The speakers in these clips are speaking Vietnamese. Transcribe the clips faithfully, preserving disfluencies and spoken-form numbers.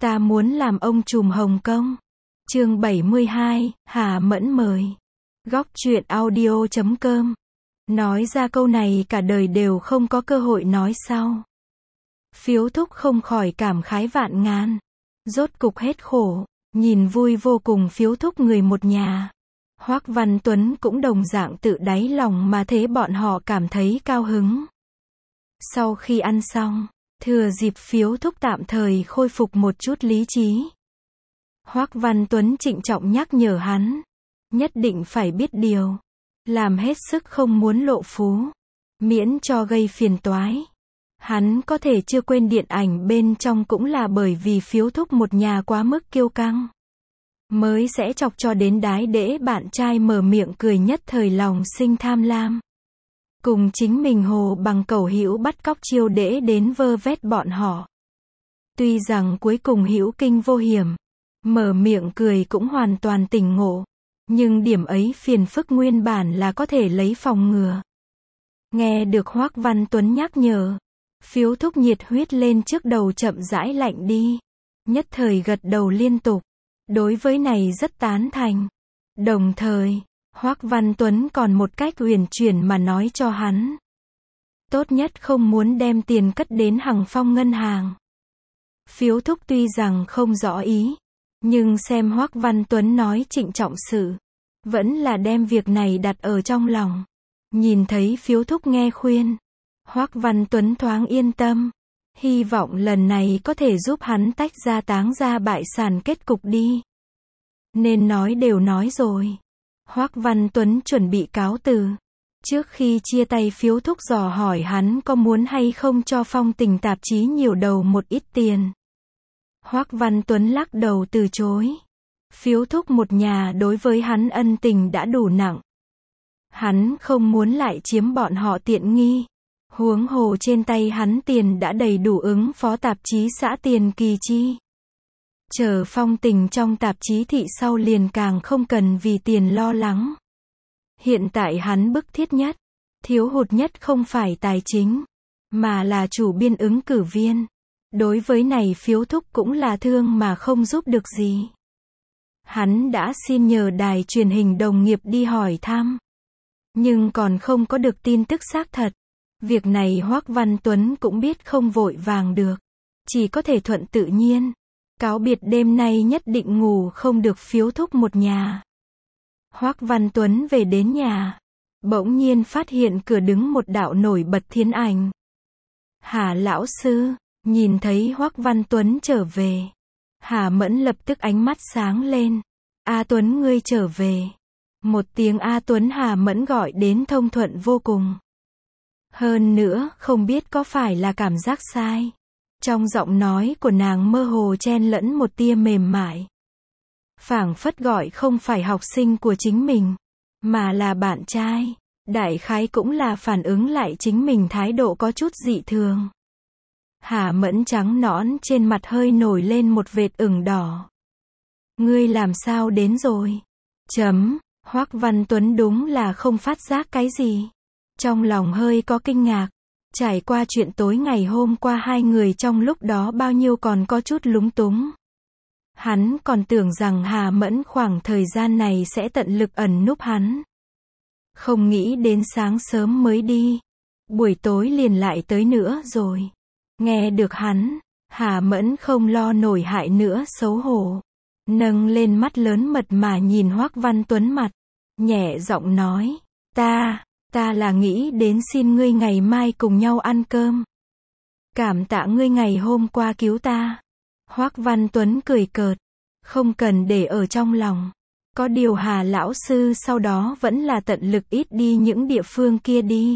Ta muốn làm ông trùm Hồng Kông. Chương bảy mươi hai, Hà Mẫn mời. Góc truyện audio chấm com. Nói ra câu này cả đời đều không có cơ hội nói sau. Phiếu thúc không khỏi cảm khái vạn ngàn. Rốt cục hết khổ, nhìn vui vô cùng phiếu thúc người một nhà. Hoắc Văn Tuấn cũng đồng dạng tự đáy lòng mà thế bọn họ cảm thấy cao hứng. Sau khi ăn xong, thừa dịp phiếu thúc tạm thời khôi phục một chút lý trí, Hoắc Văn Tuấn trịnh trọng nhắc nhở hắn, nhất định phải biết điều, làm hết sức không muốn lộ phú, miễn cho gây phiền toái. Hắn có thể chưa quên điện ảnh bên trong cũng là bởi vì phiếu thúc một nhà quá mức kiêu căng, mới sẽ chọc cho đến đái đễ bạn trai mở miệng cười nhất thời lòng sinh tham lam. Cùng chính mình hồ bằng cẩu hữu bắt cóc chiêu đễ đến vơ vét bọn họ. Tuy rằng cuối cùng hữu kinh vô hiểm, mở miệng cười cũng hoàn toàn tỉnh ngộ, nhưng điểm ấy phiền phức nguyên bản là có thể lấy phòng ngừa. Nghe được Hoắc Văn Tuấn nhắc nhở, phiếu thúc nhiệt huyết lên trước đầu chậm rãi lạnh đi, nhất thời gật đầu liên tục, đối với này rất tán thành. Đồng thời, Hoắc Văn Tuấn còn một cách huyền chuyển mà nói cho hắn, tốt nhất không muốn đem tiền cất đến Hằng Phong ngân hàng. Phiếu thúc tuy rằng không rõ ý, nhưng xem Hoắc Văn Tuấn nói trịnh trọng sự, vẫn là đem việc này đặt ở trong lòng. Nhìn thấy phiếu thúc nghe khuyên, Hoắc Văn Tuấn thoáng yên tâm, hy vọng lần này có thể giúp hắn tách ra táng ra bại sản kết cục đi. Nên nói đều nói rồi. Hoắc Văn Tuấn chuẩn bị cáo từ. Trước khi chia tay phiếu thúc dò hỏi hắn có muốn hay không cho Phong Tình tạp chí nhiều đầu một ít tiền. Hoắc Văn Tuấn lắc đầu từ chối. Phiếu thúc một nhà đối với hắn ân tình đã đủ nặng. Hắn không muốn lại chiếm bọn họ tiện nghi. Huống hồ trên tay hắn tiền đã đầy đủ ứng phó tạp chí xã tiền kỳ chi. Chờ Phong Tình trong tạp chí thị sau liền càng không cần vì tiền lo lắng. Hiện tại hắn bức thiết nhất, thiếu hụt nhất không phải tài chính, mà là chủ biên ứng cử viên. Đối với này phiếu thúc cũng là thương mà không giúp được gì. Hắn đã xin nhờ đài truyền hình đồng nghiệp đi hỏi thăm, nhưng còn không có được tin tức xác thật. Việc này Hoắc Văn Tuấn cũng biết không vội vàng được, chỉ có thể thuận tự nhiên. Cáo biệt đêm nay nhất định ngủ không được phiếu thúc một nhà. Hoắc Văn Tuấn về đến nhà, bỗng nhiên phát hiện cửa đứng một đạo nổi bật thiên ảnh. Hà lão sư, nhìn thấy Hoắc Văn Tuấn trở về, Hà Mẫn lập tức ánh mắt sáng lên. A Tuấn ngươi trở về. Một tiếng A Tuấn Hà Mẫn gọi đến thông thuận vô cùng. Hơn nữa, không biết có phải là cảm giác sai. Trong giọng nói của nàng mơ hồ chen lẫn một tia mềm mại. Phảng phất gọi không phải học sinh của chính mình, mà là bạn trai. Đại khái cũng là phản ứng lại chính mình thái độ có chút dị thường. Hà Mẫn trắng nõn trên mặt hơi nổi lên một vệt ửng đỏ. Ngươi làm sao đến rồi? Chấm, Hoắc Văn Tuấn đúng là không phát giác cái gì. Trong lòng hơi có kinh ngạc. Trải qua chuyện tối ngày hôm qua hai người trong lúc đó bao nhiêu còn có chút lúng túng. Hắn còn tưởng rằng Hà Mẫn khoảng thời gian này sẽ tận lực ẩn núp hắn. Không nghĩ đến sáng sớm mới đi. Buổi tối liền lại tới nữa rồi. Nghe được hắn, Hà Mẫn không lo nổi hại nữa xấu hổ. Nâng lên mắt lớn mật mà nhìn Hoắc Văn Tuấn mặt. Nhẹ giọng nói, ta... Ta là nghĩ đến xin ngươi ngày mai cùng nhau ăn cơm. Cảm tạ ngươi ngày hôm qua cứu ta. Hoắc Văn Tuấn cười cợt. Không cần để ở trong lòng. Có điều Hà lão sư sau đó vẫn là tận lực ít đi những địa phương kia đi.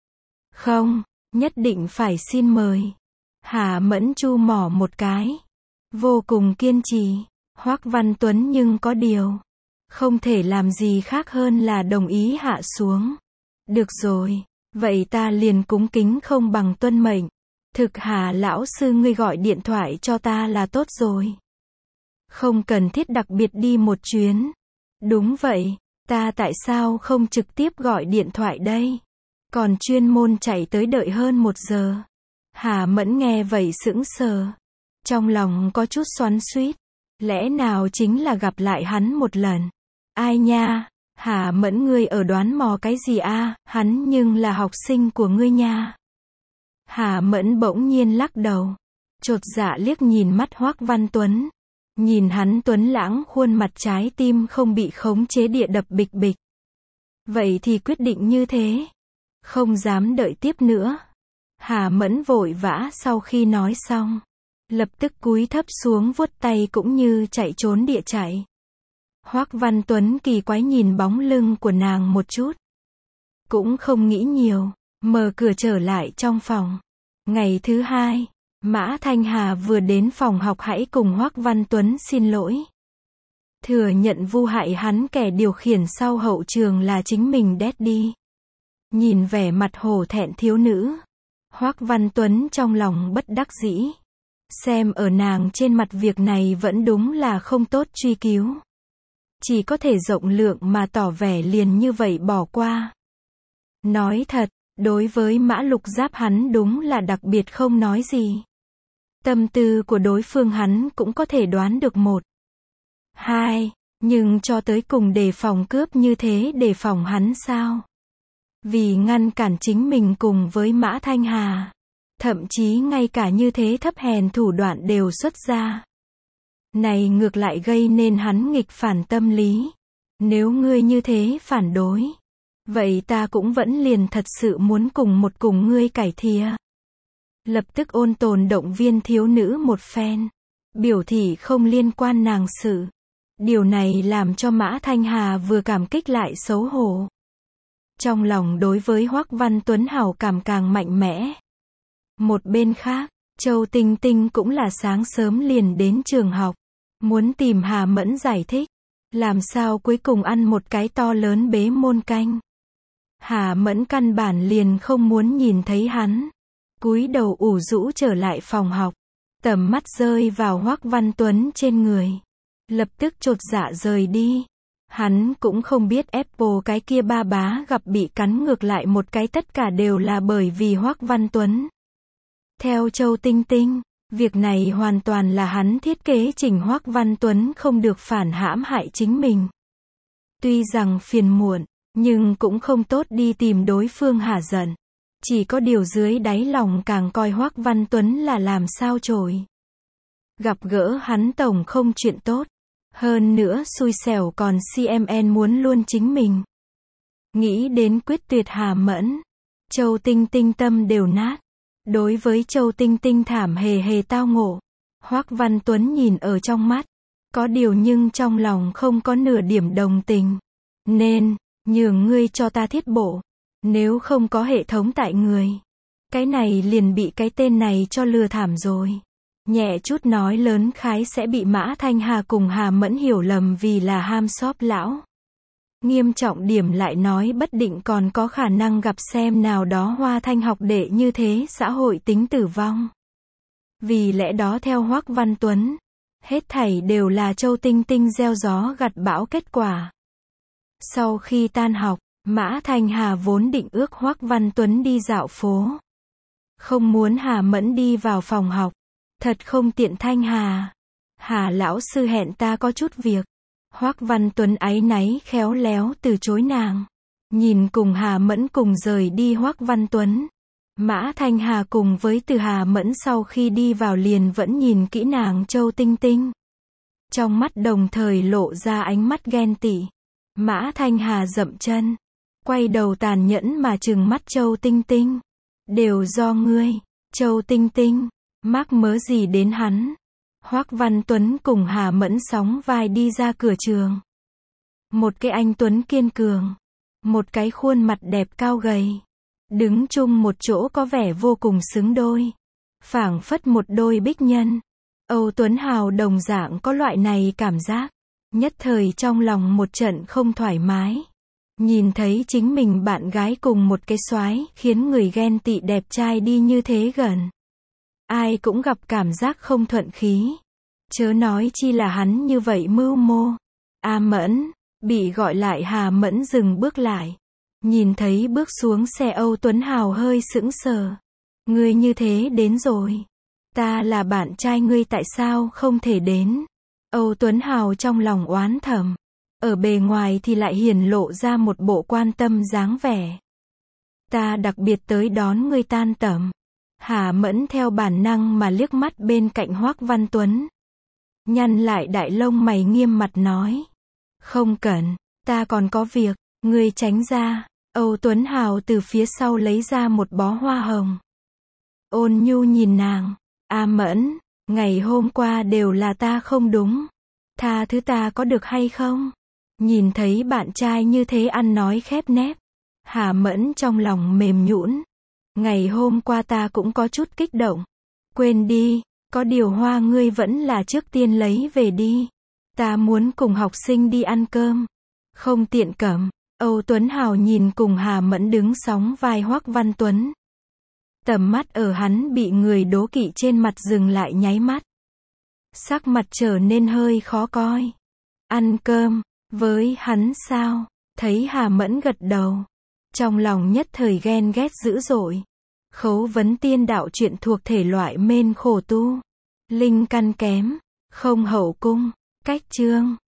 Không, nhất định phải xin mời. Hà Mẫn chu mỏ một cái. Vô cùng kiên trì. Hoắc Văn Tuấn nhưng có điều. Không thể làm gì khác hơn là đồng ý hạ xuống. Được rồi, vậy ta liền cúng kính không bằng tuân mệnh. Thực Hà lão sư ngươi gọi điện thoại cho ta là tốt rồi. Không cần thiết đặc biệt đi một chuyến. Đúng vậy, ta tại sao không trực tiếp gọi điện thoại đây? Còn chuyên môn chạy tới đợi hơn một giờ. Hà Mẫn nghe vậy sững sờ. Trong lòng có chút xoắn xuýt, lẽ nào chính là gặp lại hắn một lần. Ai nha, Hà Mẫn ngươi ở đoán mò cái gì a, hắn nhưng là học sinh của ngươi nha. Hà Mẫn bỗng nhiên lắc đầu, chột dạ liếc nhìn mắt Hoắc Văn Tuấn. Nhìn hắn tuấn lãng khuôn mặt, trái tim không bị khống chế địa đập bịch bịch. Vậy thì quyết định như thế. Không dám đợi tiếp nữa. Hà Mẫn vội vã sau khi nói xong, lập tức cúi thấp xuống vuốt tay cũng như chạy trốn địa chạy. Hoắc Văn Tuấn kỳ quái nhìn bóng lưng của nàng một chút. Cũng không nghĩ nhiều, mở cửa trở lại trong phòng. Ngày thứ hai, Mã Thanh Hà vừa đến phòng học hãy cùng Hoắc Văn Tuấn xin lỗi. Thừa nhận vu hại hắn kẻ điều khiển sau hậu trường là chính mình Daddy. Nhìn vẻ mặt hổ thẹn thiếu nữ, Hoắc Văn Tuấn trong lòng bất đắc dĩ. Xem ở nàng trên mặt việc này vẫn đúng là không tốt truy cứu. Chỉ có thể rộng lượng mà tỏ vẻ liền như vậy bỏ qua. Nói thật, đối với Mã Lục Giáp hắn đúng là đặc biệt không nói gì. Tâm tư của đối phương hắn cũng có thể đoán được một, hai, nhưng cho tới cùng đề phòng cướp như thế đề phòng hắn sao? Vì ngăn cản chính mình cùng với Mã Thanh Hà. Thậm chí ngay cả như thế thấp hèn thủ đoạn đều xuất ra. Này ngược lại gây nên hắn nghịch phản tâm lý. Nếu ngươi như thế phản đối, vậy ta cũng vẫn liền thật sự muốn cùng một cùng ngươi cải thìa. Lập tức ôn tồn động viên thiếu nữ một phen. Biểu thị không liên quan nàng sự. Điều này làm cho Mã Thanh Hà vừa cảm kích lại xấu hổ. Trong lòng đối với Hoắc Văn Tuấn hảo cảm càng mạnh mẽ. Một bên khác, Châu Tinh Tinh cũng là sáng sớm liền đến trường học. Muốn tìm Hà Mẫn giải thích. Làm sao cuối cùng ăn một cái to lớn bế môn canh. Hà Mẫn căn bản liền không muốn nhìn thấy hắn. Cúi đầu ủ rũ trở lại phòng học. Tầm mắt rơi vào Hoắc Văn Tuấn trên người. Lập tức chột dạ rời đi. Hắn cũng không biết Apple cái kia ba bá gặp bị cắn ngược lại một cái tất cả đều là bởi vì Hoắc Văn Tuấn. Theo Châu Tinh Tinh, việc này hoàn toàn là hắn thiết kế chỉnh Hoắc Văn Tuấn không được phản hãm hại chính mình. Tuy rằng phiền muộn, nhưng cũng không tốt đi tìm đối phương hả giận. Chỉ có điều dưới đáy lòng càng coi Hoắc Văn Tuấn là làm sao chổi. Gặp gỡ hắn tổng không chuyện tốt. Hơn nữa xui xẻo còn xê em en muốn luôn chính mình. Nghĩ đến quyết tuyệt Hà Mẫn. Châu Tinh Tinh tâm đều nát. Đối với Châu Tinh Tinh thảm hề hề tao ngộ. Hoắc Văn Tuấn nhìn ở trong mắt. Có điều nhưng trong lòng không có nửa điểm đồng tình. Nên, nhường ngươi cho ta thiết bộ. Nếu không có hệ thống tại người. Cái này liền bị cái tên này cho lừa thảm rồi. Nhẹ chút nói lớn khái sẽ bị Mã Thanh Hà cùng Hà Mẫn hiểu lầm vì là ham shop lão. Nghiêm trọng điểm lại nói bất định còn có khả năng gặp xem nào đó Hoa Thanh học đệ như thế xã hội tính tử vong. Vì lẽ đó theo Hoắc Văn Tuấn, hết thảy đều là Châu Tinh Tinh gieo gió gặt bão kết quả. Sau khi tan học, Mã Thanh Hà vốn định ước Hoắc Văn Tuấn đi dạo phố. Không muốn Hà Mẫn đi vào phòng học. Thật không tiện Thanh Hà. Hà lão sư hẹn ta có chút việc. Hoắc Văn Tuấn áy náy khéo léo từ chối nàng. Nhìn cùng Hà Mẫn cùng rời đi Hoắc Văn Tuấn. Mã Thanh Hà cùng với Từ Hà Mẫn sau khi đi vào liền vẫn nhìn kỹ nàng Châu Tinh Tinh. Trong mắt đồng thời lộ ra ánh mắt ghen tị. Mã Thanh Hà dậm chân. Quay đầu tàn nhẫn mà trừng mắt Châu Tinh Tinh. Đều do ngươi, Châu Tinh Tinh. Mắc mớ gì đến hắn. Hoắc Văn Tuấn cùng Hà Mẫn sóng vai đi ra cửa trường. Một cái anh Tuấn kiên cường. Một cái khuôn mặt đẹp cao gầy. Đứng chung một chỗ có vẻ vô cùng xứng đôi. Phảng phất một đôi bích nhân. Âu Tuấn Hào đồng dạng có loại này cảm giác. Nhất thời trong lòng một trận không thoải mái. Nhìn thấy chính mình bạn gái cùng một cái soái khiến người ghen tị đẹp trai đi như thế gần. Ai cũng gặp cảm giác không thuận khí. Chớ nói chi là hắn như vậy mưu mô. A Mẫn, bị gọi lại Hà Mẫn dừng bước lại. Nhìn thấy bước xuống xe Âu Tuấn Hào hơi sững sờ. Ngươi như thế đến rồi. Ta là bạn trai ngươi tại sao không thể đến? Âu Tuấn Hào trong lòng oán thầm. Ở bề ngoài thì lại hiển lộ ra một bộ quan tâm dáng vẻ. Ta đặc biệt tới đón ngươi tan tầm. Hà Mẫn theo bản năng mà liếc mắt bên cạnh Hoắc Văn Tuấn. Nhăn lại đại lông mày nghiêm mặt nói. Không cần, ta còn có việc, ngươi tránh ra. Âu Tuấn Hào từ phía sau lấy ra một bó hoa hồng. Ôn nhu nhìn nàng. A Mẫn, ngày hôm qua đều là ta không đúng. Tha thứ ta có được hay không? Nhìn thấy bạn trai như thế ăn nói khép nép. Hà Mẫn trong lòng mềm nhũn. Ngày hôm qua ta cũng có chút kích động. Quên đi, có điều hoa ngươi vẫn là trước tiên lấy về đi. Ta muốn cùng học sinh đi ăn cơm. Không tiện cẩm. Âu Tuấn Hào nhìn cùng Hà Mẫn đứng sóng vai Hoắc Văn Tuấn. Tầm mắt ở hắn bị người đố kỵ trên mặt dừng lại nháy mắt. Sắc mặt trở nên hơi khó coi. Ăn cơm, với hắn sao? Thấy Hà Mẫn gật đầu. Trong lòng nhất thời ghen ghét dữ dội. Khấu vấn tiên đạo chuyện thuộc thể loại mên khổ tu. Linh căn kém, không hậu cung, cách chương.